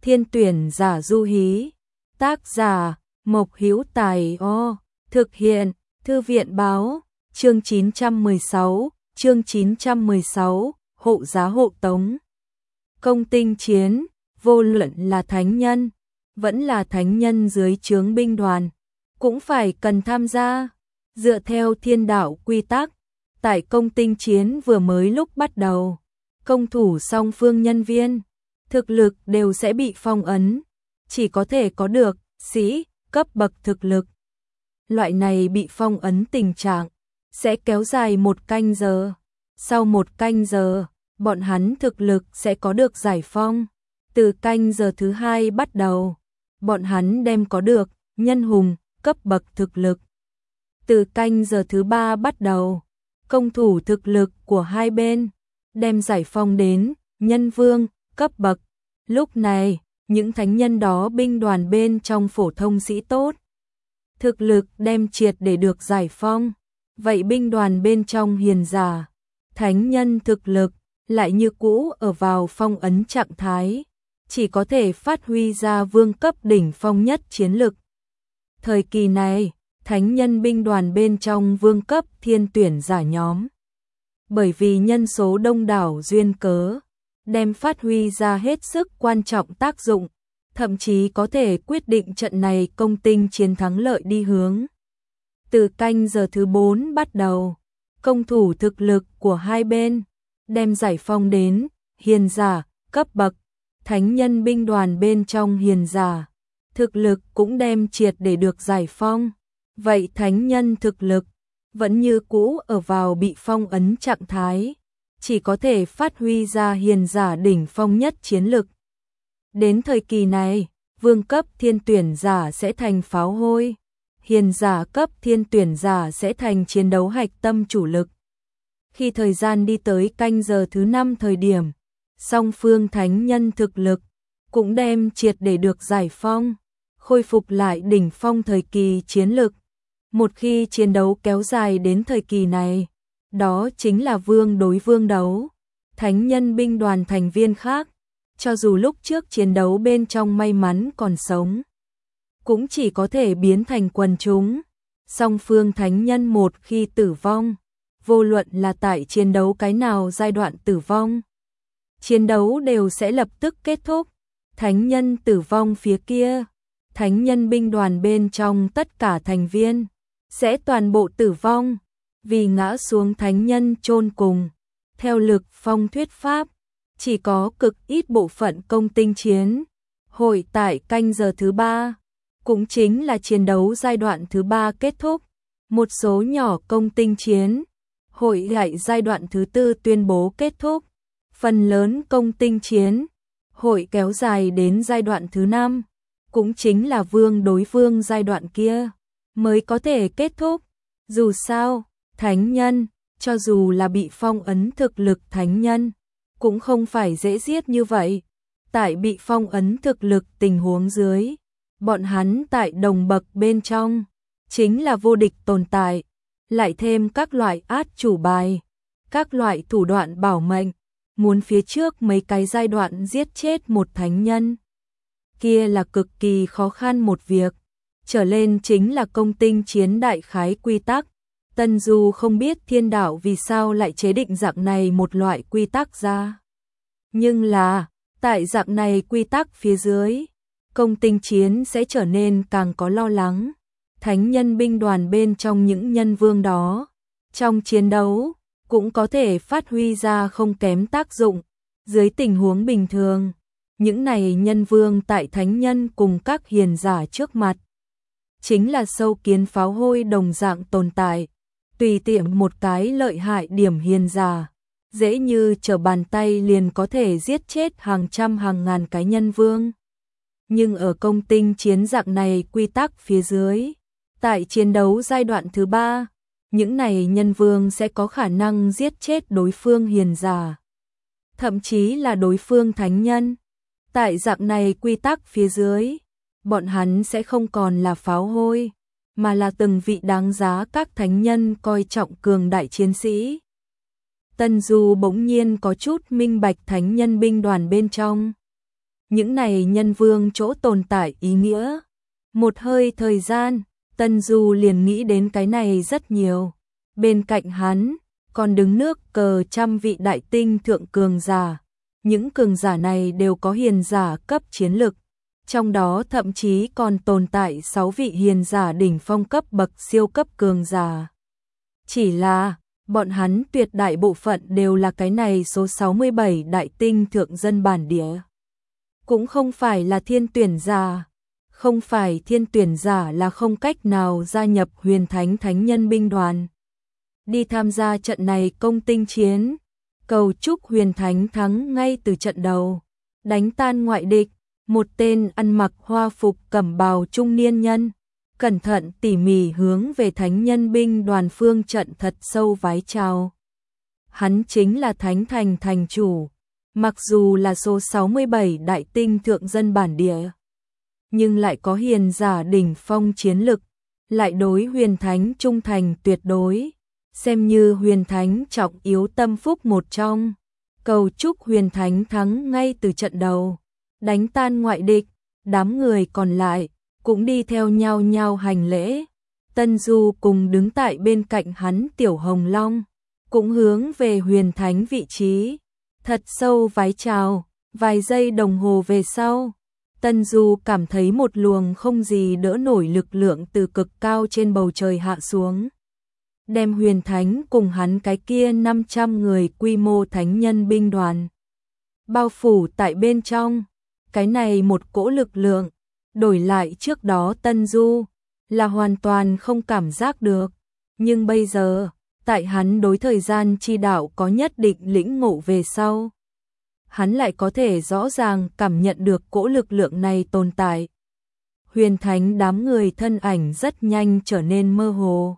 thiên tuyển giả du hí. Tác giả Mộc Hữu Tài. Thực hiện Thư viện báo. Chương 916, hộ giá hộ tống. Công tinh chiến, vô luận là thánh nhân, vẫn là thánh nhân dưới trướng binh đoàn, cũng phải cần tham gia. Dựa theo thiên đạo quy tắc, tại công tinh chiến vừa mới lúc bắt đầu, công thủ song phương nhân viên, thực lực đều sẽ bị phong ấn, chỉ có thể có được sĩ cấp bậc thực lực. Loại này bị phong ấn tình trạng sẽ kéo dài 1 canh giờ. Sau 1 canh giờ, bọn hắn thực lực sẽ có được giải phong. Từ canh giờ thứ 2 bắt đầu, bọn hắn đem có được nhân hùng cấp bậc thực lực. Từ canh giờ thứ 3 bắt đầu, công thủ thực lực của hai bên đem giải phong đến nhân vương cấp bậc. Lúc này, những thánh nhân đó binh đoàn bên trong phổ thông sĩ tốt, thực lực đem triệt để được giải phong. Vậy binh đoàn bên trong hiền giả, thánh nhân thực lực lại như cũ ở vào phong ấn trạng thái, chỉ có thể phát huy ra vương cấp đỉnh phong nhất chiến lực. Thời kỳ này, thánh nhân binh đoàn bên trong vương cấp thiên tuyển giả nhóm, bởi vì nhân số đông đảo duyên cớ, đem phát huy ra hết sức quan trọng tác dụng, thậm chí có thể quyết định trận này công tinh chiến thắng lợi đi hướng. Từ canh giờ thứ 4 bắt đầu, công thủ thực lực của hai bên đem giải phong đến hiền giả cấp bậc. Thánh nhân binh đoàn bên trong hiền giả, thực lực cũng đem triệt để được giải phong. Vậy thánh nhân thực lực vẫn như cũ ở vào bị phong ấn trạng thái, chỉ có thể phát huy ra hiền giả đỉnh phong nhất chiến lực. Đến thời kỳ này, vương cấp thiên tuyển giả sẽ thành pháo hôi, hiền giả cấp thiên tuyển giả sẽ thành chiến đấu hạch tâm chủ lực. Khi thời gian đi tới canh giờ thứ 5 thời điểm, song phương thánh nhân thực lực cũng đem triệt để được giải phong, khôi phục lại đỉnh phong thời kỳ chiến lực. Một khi chiến đấu kéo dài đến thời kỳ này, đó chính là vương đối vương đấu. Thánh nhân binh đoàn thành viên khác, cho dù lúc trước chiến đấu bên trong may mắn còn sống, cũng chỉ có thể biến thành quần chúng. Song phương thánh nhân một khi tử vong, vô luận là tại chiến đấu cái nào giai đoạn tử vong, chiến đấu đều sẽ lập tức kết thúc. Thánh nhân tử vong phía kia, thánh nhân binh đoàn bên trong tất cả thành viên sẽ toàn bộ tử vong, vì ngã xuống thánh nhân chôn cùng. Theo lực phong thuyết pháp, chỉ có cực ít bộ phận công tinh chiến hội tại canh giờ thứ 3, cũng chính là chiến đấu giai đoạn thứ 3 kết thúc. Một số nhỏ công tinh chiến hội tại giai đoạn thứ 4 tuyên bố kết thúc. Phần lớn công tinh chiến hội kéo dài đến giai đoạn thứ 5, cũng chính là vương đối vương giai đoạn kia mới có thể kết thúc. Dù sao, thánh nhân, cho dù là bị phong ấn thực lực thánh nhân, cũng không phải dễ giết như vậy. Tại bị phong ấn thực lực tình huống dưới, bọn hắn tại đồng bậc bên trong chính là vô địch tồn tại, lại thêm các loại át chủ bài, các loại thủ đoạn bảo mệnh, muốn phía trước mấy cái giai đoạn giết chết một thánh nhân, kia là cực kỳ khó khăn một việc. Trở lên chính là công tinh chiến đại khái quy tắc. Tân Du không biết thiên đạo vì sao lại chế định dạng này một loại quy tắc ra. Nhưng là, tại dạng này quy tắc phía dưới, công tinh chiến sẽ trở nên càng có lo lắng. Thánh nhân binh đoàn bên trong những nhân vương đó, trong chiến đấu, cũng có thể phát huy ra không kém tác dụng. Dưới tình huống bình thường, những này nhân vương tại thánh nhân cùng các hiền giả trước mặt, chính là sâu kiến pháo hôi đồng dạng tồn tại. Tùy tiện một cái lợi hại điểm hiền giả, dễ như trở bàn tay liền có thể giết chết hàng trăm hàng ngàn cái nhân vương. Nhưng ở công tinh chiến dạng này quy tắc phía dưới, tại chiến đấu giai đoạn thứ 3, những này nhân vương sẽ có khả năng giết chết đối phương hiền giả, thậm chí là đối phương thánh nhân. Tại dạng này quy tắc phía dưới, bọn hắn sẽ không còn là pháo hôi, mà là từng vị đáng giá các thánh nhân coi trọng cường đại chiến sĩ. Tân Du bỗng nhiên có chút minh bạch thánh nhân binh đoàn bên trong những này nhân vương chỗ tồn tại ý nghĩa. Một hơi thời gian, Tân Du liền nghĩ đến cái này rất nhiều. Bên cạnh hắn, còn đứng nước cờ trăm vị đại tinh thượng cường giả. Những cường giả này đều có hiền giả cấp chiến lực. Trong đó thậm chí còn tồn tại 6 vị hiền giả đỉnh phong cấp bậc siêu cấp cường giả. Chỉ là, bọn hắn tuyệt đại bộ phận đều là cái này số 67 đại tinh thượng dân bản địa. Cũng không phải là thiên tuyển giả. Không phải thiên tuyển giả là không cách nào gia nhập huyền thánh thánh nhân binh đoàn. Đi tham gia trận này công tinh chiến. Cầu chúc huyền thánh thắng ngay từ trận đầu. Đánh tan ngoại địch. Một tên ăn mặc hoa phục cẩm bào trung niên nhân. Cẩn thận tỉ mỉ hướng về thánh nhân binh đoàn phương trận thật sâu vái chào. Hắn chính là Thánh Thành thành chủ. Mặc dù là số 67 đại tinh thượng dân bản địa, nhưng lại có hiền giả đỉnh phong chiến lực, lại đối huyền thánh trung thành tuyệt đối, xem như huyền thánh trọng yếu tâm phúc một trong. Cầu chúc huyền thánh thắng ngay từ trận đầu, đánh tan ngoại địch. Đám người còn lại cũng đi theo nhau nhau hành lễ. Tân Du cùng đứng tại bên cạnh hắn Tiểu Hồng Long, cũng hướng về huyền thánh vị trí, thật sâu vái chào. Vài giây đồng hồ về sau, Tân Du cảm thấy một luồng không gì đỡ nổi lực lượng từ cực cao trên bầu trời hạ xuống, đem huyền thánh cùng hắn cái kia 500 người quy mô thánh nhân binh đoàn bao phủ tại bên trong. Cái này một cỗ lực lượng, đổi lại trước đó Tân Du là hoàn toàn không cảm giác được, nhưng bây giờ, tại hắn đối thời gian chi đạo có nhất định lĩnh ngộ về sau, hắn lại có thể rõ ràng cảm nhận được cỗ lực lượng này tồn tại. Huyền thánh đám người thân ảnh rất nhanh trở nên mơ hồ.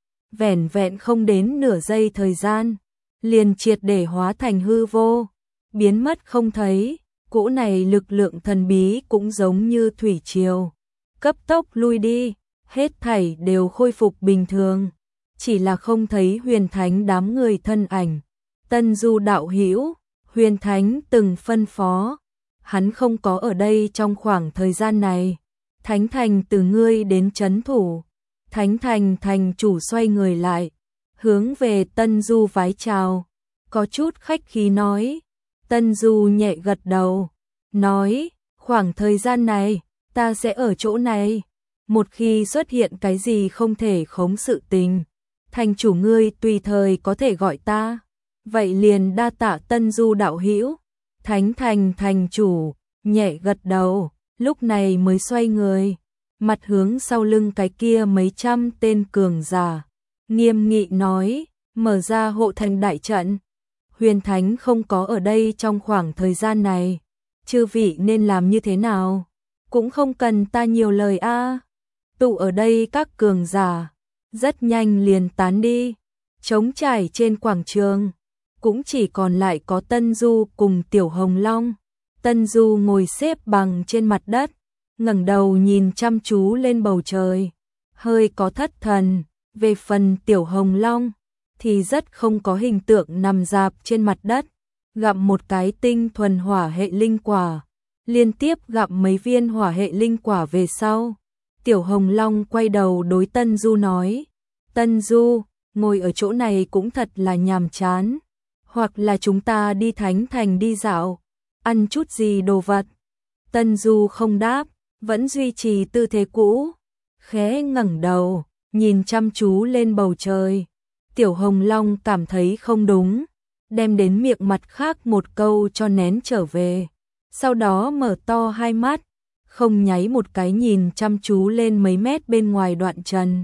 Vẻn vẹn không đến nửa giây thời gian, liền triệt để hóa thành hư vô, biến mất không thấy. Cỗ này lực lượng thần bí cũng giống như thủy triều, cấp tốc lui đi, hết thảy đều khôi phục bình thường, chỉ là không thấy huyền thánh đám người thân ảnh. Tân Du đạo hữu, huyền thánh từng phân phó, hắn không có ở đây trong khoảng thời gian này. Thánh thành từ ngươi đến trấn thủ. Thánh thành thành chủ xoay người lại, hướng về Tân Du vái chào, có chút khách khí nói. Tân Du nhẹ gật đầu, nói, khoảng thời gian này, ta sẽ ở chỗ này. Một khi xuất hiện cái gì không thể khống sự tình, thành chủ ngươi tùy thời có thể gọi ta. Vậy liền đa tạ Tân Du đạo hữu. Thánh thành thành chủ, nhẹ gật đầu, lúc này mới xoay người, mặt hướng sau lưng cái kia mấy trăm tên cường giả, nghiêm nghị nói, mở ra hộ thành đại trận. Huyền thánh không có ở đây trong khoảng thời gian này, chư vị nên làm như thế nào? Cũng không cần ta nhiều lời a. Tụ ở đây các cường giả, rất nhanh liền tán đi. Trống trải trên quảng trường, cũng chỉ còn lại có Tân Du cùng Tiểu Hồng Long. Tân Du ngồi xếp bằng trên mặt đất, ngẩng đầu nhìn chăm chú lên bầu trời, hơi có thất thần. Về phần Tiểu Hồng Long thì rất không có hình tượng nằm rạp trên mặt đất, gặm một cái tinh thuần hỏa hệ linh quả, liên tiếp gặm mấy viên hỏa hệ linh quả về sau. Tiểu Hồng Long quay đầu đối Tân Du nói, Tân Du, ngồi ở chỗ này cũng thật là nhàm chán, hoặc là chúng ta đi Thánh Thành đi dạo, ăn chút gì đồ vật. Tân Du không đáp, vẫn duy trì tư thế cũ, khẽ ngẩng đầu, nhìn chăm chú lên bầu trời. Tiểu Hồng Long cảm thấy không đúng, đem đến miệng mặt khác một câu cho nén trở về, sau đó mở to hai mắt, không nháy một cái nhìn chăm chú lên mấy mét bên ngoài đoạn trần.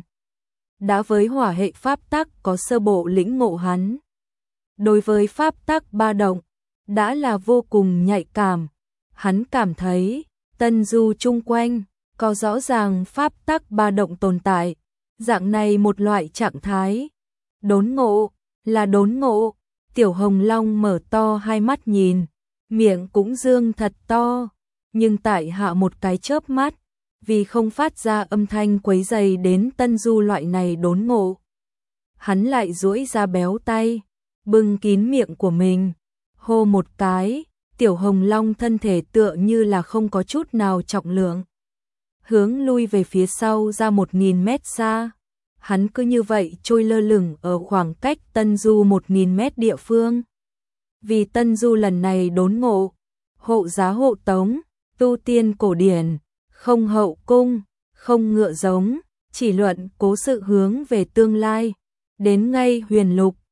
Đã với hỏa hệ pháp tắc có sơ bộ lĩnh ngộ hắn, đối với pháp tắc ba động đã là vô cùng nhạy cảm. Hắn cảm thấy Tân Du chung quanh có rõ ràng pháp tắc ba động tồn tại, dạng này một loại trạng thái. Đốn ngộ, là đốn ngộ. Tiểu Hồng Long mở to hai mắt nhìn, miệng cũng dương thật to, nhưng tại hạ một cái chớp mắt, vì không phát ra âm thanh quấy rầy đến Tân Du loại này đốn ngộ, hắn lại duỗi ra béo tay, bưng kín miệng của mình, hô một cái, Tiểu Hồng Long thân thể tựa như là không có chút nào trọng lượng. Hướng lui về phía sau ra 1000 mét xa. Hắn cứ như vậy trôi lơ lửng ở khoảng cách Tân Du 1000 mét địa phương. Vì Tân Du lần này đốn ngộ, hộ giá hộ tống, tu tiên cổ điển, không hậu cung, không ngựa giống, chỉ luận cố sự hướng về tương lai. Đến ngay huyền lục,